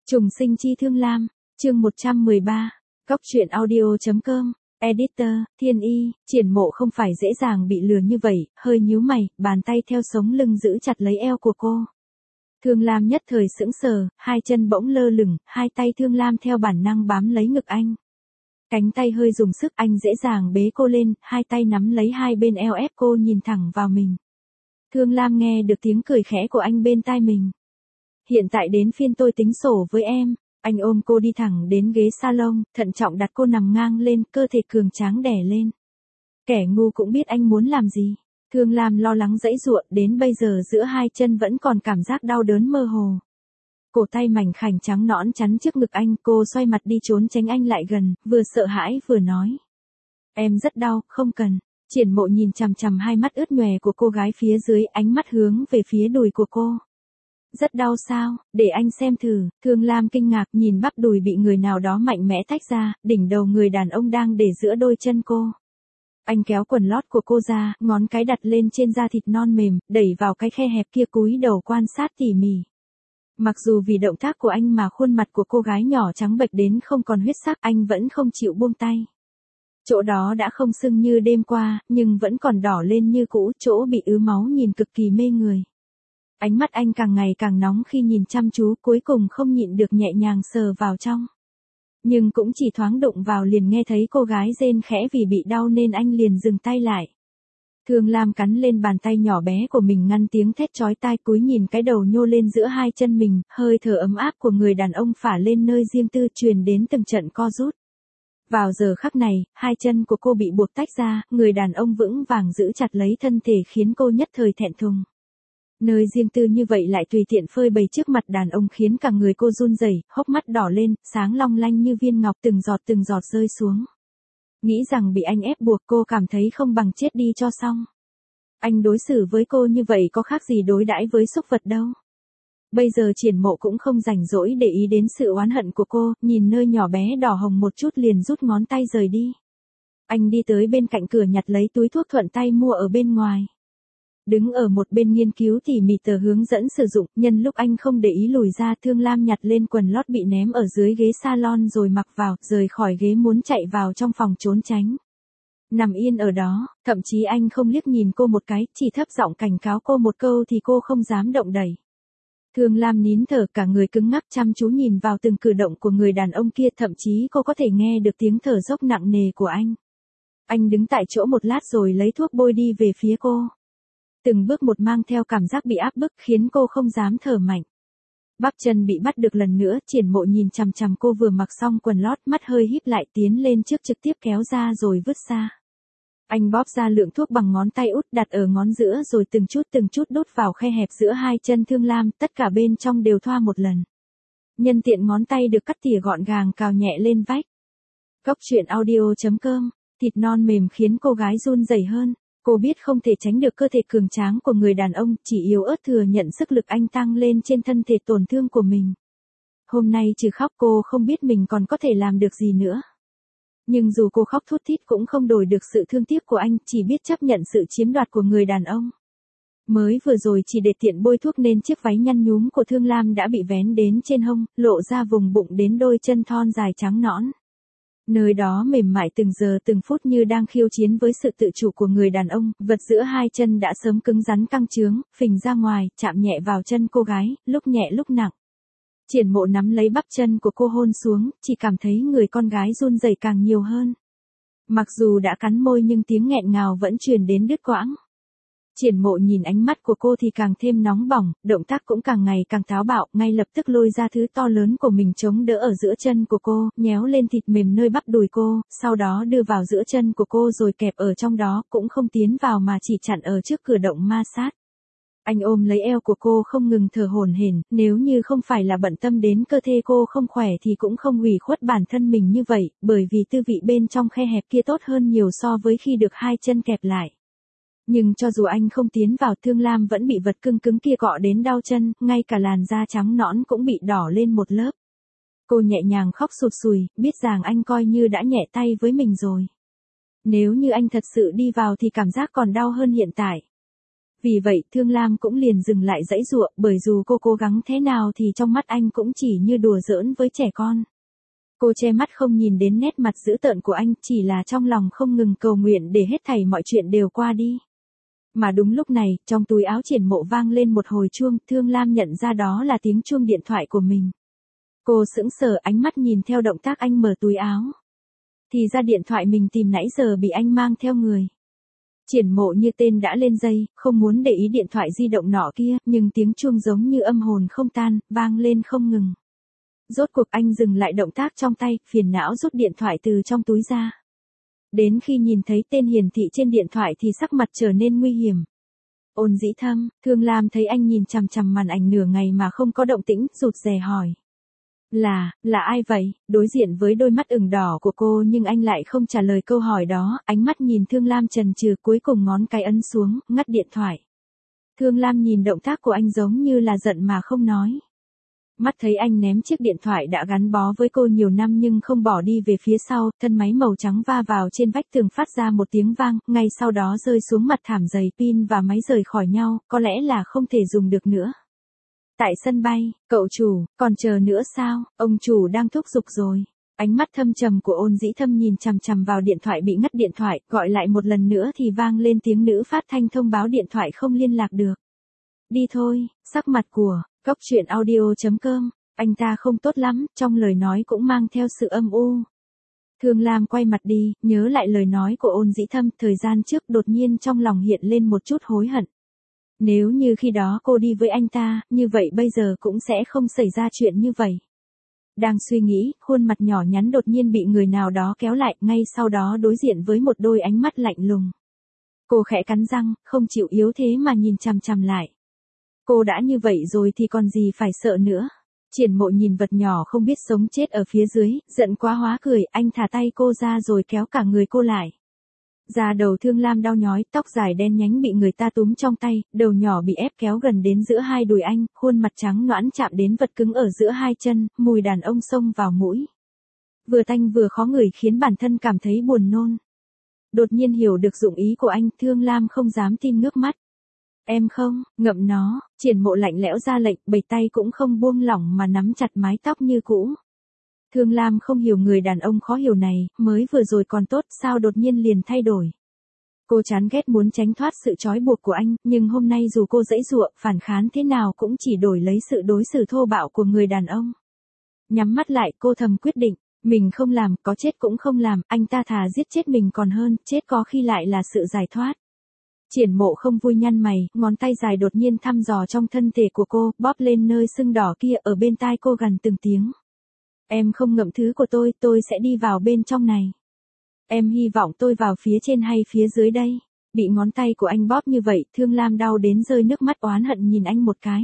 Trùng sinh chi Thương Lam, chương 113, Góc truyện audio.com, Editor, Thiên Y, Triển Mộ không phải dễ dàng bị lừa như vậy, hơi nhíu mày, bàn tay theo sống lưng giữ chặt lấy eo của cô. Thương Lam nhất thời sững sờ, hai chân bỗng lơ lửng, hai tay Thương Lam theo bản năng bám lấy ngực anh. Cánh tay hơi dùng sức, anh dễ dàng bế cô lên, hai tay nắm lấy hai bên eo ép cô nhìn thẳng vào mình. Thương Lam nghe được tiếng cười khẽ của anh bên tai mình. Hiện tại đến phiên tôi tính sổ với em. Anh ôm cô đi thẳng đến ghế salon, thận trọng đặt cô nằm ngang lên, cơ thể cường tráng đè lên. Kẻ ngu cũng biết anh muốn làm gì. Thương Lam lo lắng giãy giụa, đến bây giờ giữa hai chân vẫn còn cảm giác đau đớn mơ hồ. Cổ tay mảnh khảnh trắng nõn chắn trước ngực anh, cô xoay mặt đi trốn tránh anh lại gần, vừa sợ hãi vừa nói. Em rất đau, không cần. Triển Mộ nhìn chằm chằm hai mắt ướt nhòe của cô gái phía dưới, ánh mắt hướng về phía đùi của cô. Rất đau sao, để anh xem thử. Thương Lam kinh ngạc nhìn bắp đùi bị người nào đó mạnh mẽ tách ra, đỉnh đầu người đàn ông đang để giữa đôi chân cô. Anh kéo quần lót của cô ra, ngón cái đặt lên trên da thịt non mềm, đẩy vào cái khe hẹp kia, cúi đầu quan sát tỉ mỉ. Mặc dù vì động tác của anh mà khuôn mặt của cô gái nhỏ trắng bệch đến không còn huyết sắc, anh vẫn không chịu buông tay. Chỗ đó đã không sưng như đêm qua, nhưng vẫn còn đỏ lên như cũ, chỗ bị ứ máu nhìn cực kỳ mê người. Ánh mắt anh càng ngày càng nóng khi nhìn chăm chú, cuối cùng không nhịn được nhẹ nhàng sờ vào trong. Nhưng cũng chỉ thoáng đụng vào liền nghe thấy cô gái rên khẽ, vì bị đau nên anh liền dừng tay lại. Thương Lam cắn lên bàn tay nhỏ bé của mình ngăn tiếng thét chói tai, cúi nhìn cái đầu nhô lên giữa hai chân mình, hơi thở ấm áp của người đàn ông phả lên nơi riêng tư, truyền đến từng trận co rút. Vào giờ khắc này, hai chân của cô bị buộc tách ra, người đàn ông vững vàng giữ chặt lấy thân thể khiến cô nhất thời thẹn thùng. Nơi riêng tư như vậy lại tùy tiện phơi bày trước mặt đàn ông khiến cả người cô run rẩy, hốc mắt đỏ lên, sáng long lanh như viên ngọc, từng giọt rơi xuống. Nghĩ rằng bị anh ép buộc, cô cảm thấy không bằng chết đi cho xong. Anh đối xử với cô như vậy có khác gì đối đãi với súc vật đâu. Bây giờ Triển Mộ cũng không rảnh rỗi để ý đến sự oán hận của cô, nhìn nơi nhỏ bé đỏ hồng một chút liền rút ngón tay rời đi. Anh đi tới bên cạnh cửa nhặt lấy túi thuốc thuận tay mua ở bên ngoài. Đứng ở một bên nghiên cứu tỉ mỉ tờ hướng dẫn sử dụng, nhân lúc anh không để ý lùi ra, Thương Lam nhặt lên quần lót bị ném ở dưới ghế salon rồi mặc vào, rời khỏi ghế muốn chạy vào trong phòng trốn tránh. Nằm yên ở đó, thậm chí anh không liếc nhìn cô một cái, chỉ thấp giọng cảnh cáo cô một câu thì cô không dám động đậy. Thương Lam nín thở, cả người cứng ngắc chăm chú nhìn vào từng cử động của người đàn ông kia, thậm chí cô có thể nghe được tiếng thở dốc nặng nề của anh. Anh đứng tại chỗ một lát rồi lấy thuốc bôi đi về phía cô. Từng bước một mang theo cảm giác bị áp bức khiến cô không dám thở mạnh. Bắp chân bị bắt được lần nữa, Triển Mộ nhìn chằm chằm cô vừa mặc xong quần lót, mắt hơi híp lại, tiến lên trước trực tiếp kéo ra rồi vứt ra. Anh bóp ra lượng thuốc bằng ngón tay út, đặt ở ngón giữa rồi từng chút đút vào khe hẹp giữa hai chân Thương Lam, tất cả bên trong đều thoa một lần. Nhân tiện ngón tay được cắt tỉa gọn gàng cào nhẹ lên vách. Góc truyện audio.com, thịt non mềm khiến cô gái run rẩy hơn. Cô biết không thể tránh được cơ thể cường tráng của người đàn ông, chỉ yếu ớt thừa nhận sức lực anh tăng lên trên thân thể tổn thương của mình. Hôm nay trừ khóc cô không biết mình còn có thể làm được gì nữa. Nhưng dù cô khóc thút thít cũng không đổi được sự thương tiếc của anh, chỉ biết chấp nhận sự chiếm đoạt của người đàn ông. Mới vừa rồi chỉ để tiện bôi thuốc nên chiếc váy nhăn nhúm của Thương Lam đã bị vén đến trên hông, lộ ra vùng bụng đến đôi chân thon dài trắng nõn. Nơi đó mềm mại từng giờ từng phút như đang khiêu chiến với sự tự chủ của người đàn ông, vật giữa hai chân đã sớm cứng rắn căng trướng, phình ra ngoài, chạm nhẹ vào chân cô gái, lúc nhẹ lúc nặng. Triển Mộ nắm lấy bắp chân của cô hôn xuống, chỉ cảm thấy người con gái run rẩy càng nhiều hơn. Mặc dù đã cắn môi nhưng tiếng nghẹn ngào vẫn truyền đến đứt quãng. Triển Mộ nhìn ánh mắt của cô thì càng thêm nóng bỏng, động tác cũng càng ngày càng táo bạo, ngay lập tức lôi ra thứ to lớn của mình chống đỡ ở giữa chân của cô, nhéo lên thịt mềm nơi bắp đùi cô, sau đó đưa vào giữa chân của cô rồi kẹp ở trong đó, cũng không tiến vào mà chỉ chặn ở trước cửa động ma sát. Anh ôm lấy eo của cô không ngừng thở hổn hển, nếu như không phải là bận tâm đến cơ thể cô không khỏe thì cũng không ủy khuất bản thân mình như vậy, bởi vì tư vị bên trong khe hẹp kia tốt hơn nhiều so với khi được hai chân kẹp lại. Nhưng cho dù anh không tiến vào, Thương Lam vẫn bị vật cứng cứng kia cọ đến đau chân, ngay cả làn da trắng nõn cũng bị đỏ lên một lớp. Cô nhẹ nhàng khóc sụt sùi, biết rằng anh coi như đã nhẹ tay với mình rồi. Nếu như anh thật sự đi vào thì cảm giác còn đau hơn hiện tại. Vì vậy Thương Lam cũng liền dừng lại giãy giụa, bởi dù cô cố gắng thế nào thì trong mắt anh cũng chỉ như đùa giỡn với trẻ con. Cô che mắt không nhìn đến nét mặt dữ tợn của anh, chỉ là trong lòng không ngừng cầu nguyện để hết thảy mọi chuyện đều qua đi. Mà đúng lúc này, trong túi áo Triển Mộ vang lên một hồi chuông, Thương Lam nhận ra đó là tiếng chuông điện thoại của mình. Cô sững sờ, ánh mắt nhìn theo động tác anh mở túi áo. Thì ra điện thoại mình tìm nãy giờ bị anh mang theo người. Triển Mộ như tên đã lên dây, không muốn để ý điện thoại di động nọ kia, nhưng tiếng chuông giống như âm hồn không tan, vang lên không ngừng. Rốt cuộc anh dừng lại động tác trong tay, phiền não rút điện thoại từ trong túi ra. Đến khi nhìn thấy tên hiển thị trên điện thoại thì sắc mặt trở nên nguy hiểm. Ôn Dĩ Thâm, Thương Lam thấy anh nhìn chằm chằm màn ảnh nửa ngày mà không có động tĩnh, rụt rè hỏi. Là ai vậy? Đối diện với đôi mắt ửng đỏ của cô nhưng anh lại không trả lời câu hỏi đó, ánh mắt nhìn Thương Lam chần chừ, cuối cùng ngón cái ấn xuống, ngắt điện thoại. Thương Lam nhìn động tác của anh giống như là giận mà không nói. Mắt thấy anh ném chiếc điện thoại đã gắn bó với cô nhiều năm nhưng không bỏ đi về phía sau, thân máy màu trắng va vào trên vách tường phát ra một tiếng vang, ngay sau đó rơi xuống mặt thảm dày, pin và máy rời khỏi nhau, có lẽ là không thể dùng được nữa. Tại sân bay, cậu chủ, còn chờ nữa sao, ông chủ đang thúc giục rồi. Ánh mắt thâm trầm của Ôn Dĩ Thâm nhìn chằm chằm vào điện thoại bị ngắt điện thoại, gọi lại một lần nữa thì vang lên tiếng nữ phát thanh thông báo điện thoại không liên lạc được. Đi thôi, sắc mặt của Cóc Truyện Audio.com, anh ta không tốt lắm, trong lời nói cũng mang theo sự âm u. Thương Lam quay mặt đi, nhớ lại lời nói của Ôn Dĩ Thâm, thời gian trước đột nhiên trong lòng hiện lên một chút hối hận. Nếu như khi đó cô đi với anh ta, như vậy bây giờ cũng sẽ không xảy ra chuyện như vậy. Đang suy nghĩ, khuôn mặt nhỏ nhắn đột nhiên bị người nào đó kéo lại, ngay sau đó đối diện với một đôi ánh mắt lạnh lùng. Cô khẽ cắn răng, không chịu yếu thế mà nhìn chằm chằm lại. Cô đã như vậy rồi thì còn gì phải sợ nữa. Triển Mộ nhìn vật nhỏ không biết sống chết ở phía dưới, giận quá hóa cười, anh thả tay cô ra rồi kéo cả người cô lại. Da đầu Thương Lam đau nhói, tóc dài đen nhánh bị người ta túm trong tay, đầu nhỏ bị ép kéo gần đến giữa hai đùi anh, khuôn mặt trắng nõn chạm đến vật cứng ở giữa hai chân, mùi đàn ông xông vào mũi. Vừa tanh vừa khó ngửi khiến bản thân cảm thấy buồn nôn. Đột nhiên hiểu được dụng ý của anh, Thương Lam không dám tin nước mắt. Em không, ngậm nó, Triển Mộ lạnh lẽo ra lệnh, bầy tay cũng không buông lỏng mà nắm chặt mái tóc như cũ. Thương Lam không hiểu người đàn ông khó hiểu này, mới vừa rồi còn tốt, sao đột nhiên liền thay đổi. Cô chán ghét muốn tránh thoát sự trói buộc của anh, nhưng hôm nay dù cô giãy giụa, phản kháng thế nào cũng chỉ đổi lấy sự đối xử thô bạo của người đàn ông. Nhắm mắt lại, cô thầm quyết định, mình không làm, có chết cũng không làm, anh ta thà giết chết mình còn hơn, chết có khi lại là sự giải thoát. Triển Mộ không vui nhăn mày, ngón tay dài đột nhiên thăm dò trong thân thể của cô, bóp lên nơi sưng đỏ kia, ở bên tai cô gần từng tiếng. Em không ngậm thứ của tôi sẽ đi vào bên trong này. Em hy vọng tôi vào phía trên hay phía dưới đây. Bị ngón tay của anh bóp như vậy, Thương Lam đau đến rơi nước mắt oán hận nhìn anh một cái.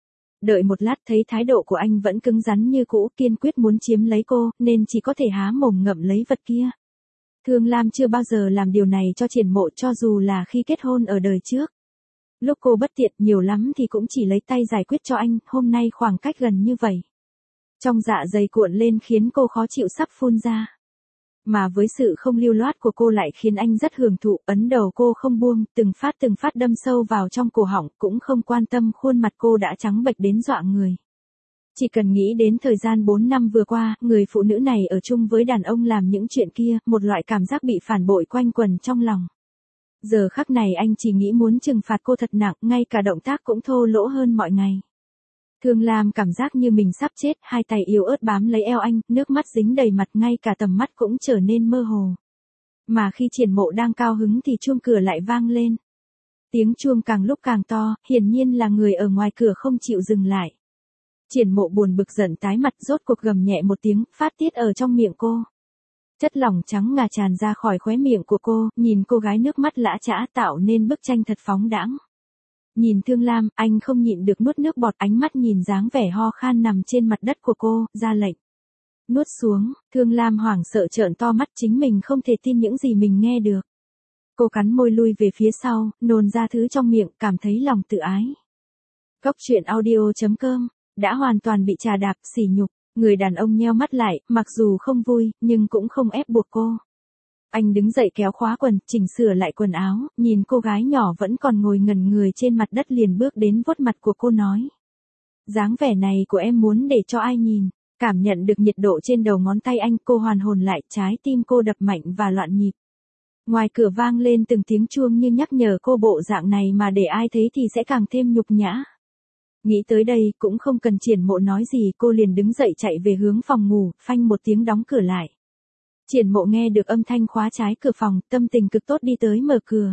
Đợi một lát thấy thái độ của anh vẫn cứng rắn như cũ, kiên quyết muốn chiếm lấy cô, nên chỉ có thể há mồm ngậm lấy vật kia. Thương Lam chưa bao giờ làm điều này cho Triển Mộ, cho dù là khi kết hôn ở đời trước. Lúc cô bất tiện nhiều lắm thì cũng chỉ lấy tay giải quyết cho anh, hôm nay khoảng cách gần như vậy. Trong dạ dày cuộn lên khiến cô khó chịu sắp phun ra. Mà với sự không lưu loát của cô lại khiến anh rất hưởng thụ, ấn đầu cô không buông, từng phát đâm sâu vào trong cổ họng, cũng không quan tâm khuôn mặt cô đã trắng bệch đến dọa người. Chỉ cần nghĩ đến thời gian 4 năm vừa qua, người phụ nữ này ở chung với đàn ông làm những chuyện kia, một loại cảm giác bị phản bội quanh quẩn trong lòng. Giờ khắc này anh chỉ nghĩ muốn trừng phạt cô thật nặng, ngay cả động tác cũng thô lỗ hơn mọi ngày. Thương Lam cảm giác như mình sắp chết, hai tay yếu ớt bám lấy eo anh, nước mắt dính đầy mặt, ngay cả tầm mắt cũng trở nên mơ hồ. Mà khi Triển Mộ đang cao hứng thì chuông cửa lại vang lên. Tiếng chuông càng lúc càng to, hiển nhiên là người ở ngoài cửa không chịu dừng lại. Triển Mộ buồn bực giận tái mặt, rốt cuộc gầm nhẹ một tiếng, phát tiết ở trong miệng cô. Chất lỏng trắng ngà tràn ra khỏi khóe miệng của cô, nhìn cô gái nước mắt lã chã tạo nên bức tranh thật phóng đãng. Nhìn Thương Lam, anh không nhịn được nuốt nước bọt, ánh mắt nhìn dáng vẻ ho khan nằm trên mặt đất của cô, ra lệnh. Nuốt xuống, Thương Lam hoảng sợ trợn to mắt, chính mình không thể tin những gì mình nghe được. Cô cắn môi lui về phía sau, nôn ra thứ trong miệng, cảm thấy lòng tự ái. Cóc Truyện Audio.com, đã hoàn toàn bị trà đạp, sỉ nhục, người đàn ông nheo mắt lại, mặc dù không vui, nhưng cũng không ép buộc cô. Anh đứng dậy kéo khóa quần, chỉnh sửa lại quần áo, nhìn cô gái nhỏ vẫn còn ngồi ngẩn người trên mặt đất liền bước đến vuốt mặt của cô nói. Dáng vẻ này của em muốn để cho ai nhìn? Cảm nhận được nhiệt độ trên đầu ngón tay anh, cô hoàn hồn lại, trái tim cô đập mạnh và loạn nhịp. Ngoài cửa vang lên từng tiếng chuông như nhắc nhở cô bộ dạng này mà để ai thấy thì sẽ càng thêm nhục nhã. Nghĩ tới đây cũng không cần Triển Mộ nói gì, cô liền đứng dậy chạy về hướng phòng ngủ, phanh một tiếng đóng cửa lại. Triển Mộ nghe được âm thanh khóa trái cửa phòng, tâm tình cực tốt đi tới mở cửa.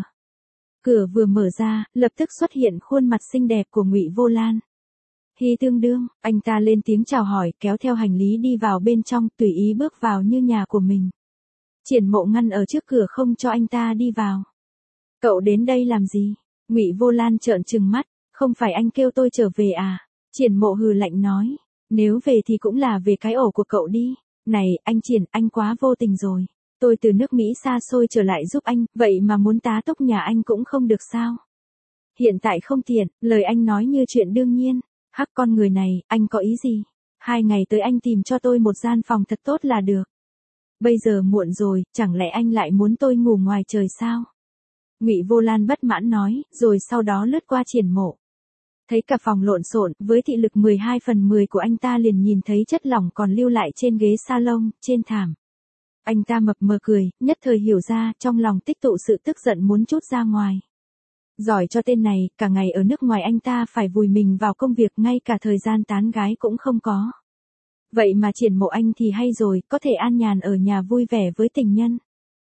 Cửa vừa mở ra, lập tức xuất hiện khuôn mặt xinh đẹp của Ngụy Vô Lan. Hi Tương Đương, anh ta lên tiếng chào hỏi, kéo theo hành lý đi vào bên trong, tùy ý bước vào như nhà của mình. Triển Mộ ngăn ở trước cửa không cho anh ta đi vào. Cậu đến đây làm gì? Ngụy Vô Lan trợn trừng mắt, không phải anh kêu tôi trở về à? Triển Mộ hừ lạnh nói, nếu về thì cũng là về cái ổ của cậu đi. Này, anh Triển, anh quá vô tình rồi. Tôi từ nước Mỹ xa xôi trở lại giúp anh, vậy mà muốn tá túc nhà anh cũng không được sao? Hiện tại không tiện, lời anh nói như chuyện đương nhiên. Hắc con người này, anh có ý gì? 2 ngày tới anh tìm cho tôi một gian phòng thật tốt là được. Bây giờ muộn rồi, chẳng lẽ anh lại muốn tôi ngủ ngoài trời sao? Ngụy Vô Lan bất mãn nói, rồi sau đó lướt qua Triển Mộ. Thấy cả phòng lộn xộn, với thị lực 12/10 của anh ta liền nhìn thấy chất lỏng còn lưu lại trên ghế salon, trên thảm. Anh ta mập mờ cười, nhất thời hiểu ra, trong lòng tích tụ sự tức giận muốn trút ra ngoài. Giỏi cho tên này, cả ngày ở nước ngoài anh ta phải vùi mình vào công việc, ngay cả thời gian tán gái cũng không có. Vậy mà Triển Mộ anh thì hay rồi, có thể an nhàn ở nhà vui vẻ với tình nhân.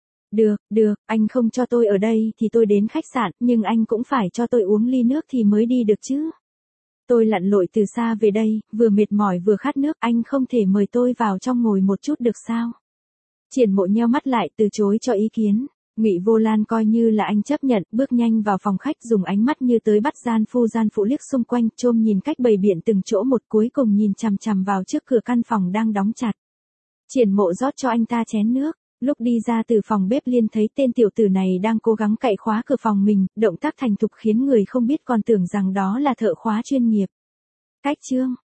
Được, anh không cho tôi ở đây thì tôi đến khách sạn, nhưng anh cũng phải cho tôi uống ly nước thì mới đi được chứ. Tôi lặn lội từ xa về đây, vừa mệt mỏi vừa khát nước, anh không thể mời tôi vào trong ngồi một chút được sao? Triển Mộ nheo mắt lại, từ chối cho ý kiến. Ngụy Vô Lan coi như là anh chấp nhận, bước nhanh vào phòng khách, dùng ánh mắt như tới bắt gian phụ liếc xung quanh, chôm nhìn cách bày biện từng chỗ một, cuối cùng nhìn chằm chằm vào trước cửa căn phòng đang đóng chặt. Triển Mộ rót cho anh ta chén nước, lúc đi ra từ phòng bếp liền thấy tên tiểu tử này đang cố gắng cạy khóa cửa phòng mình, động tác thành thục khiến người không biết còn tưởng rằng đó là thợ khóa chuyên nghiệp. Cách chương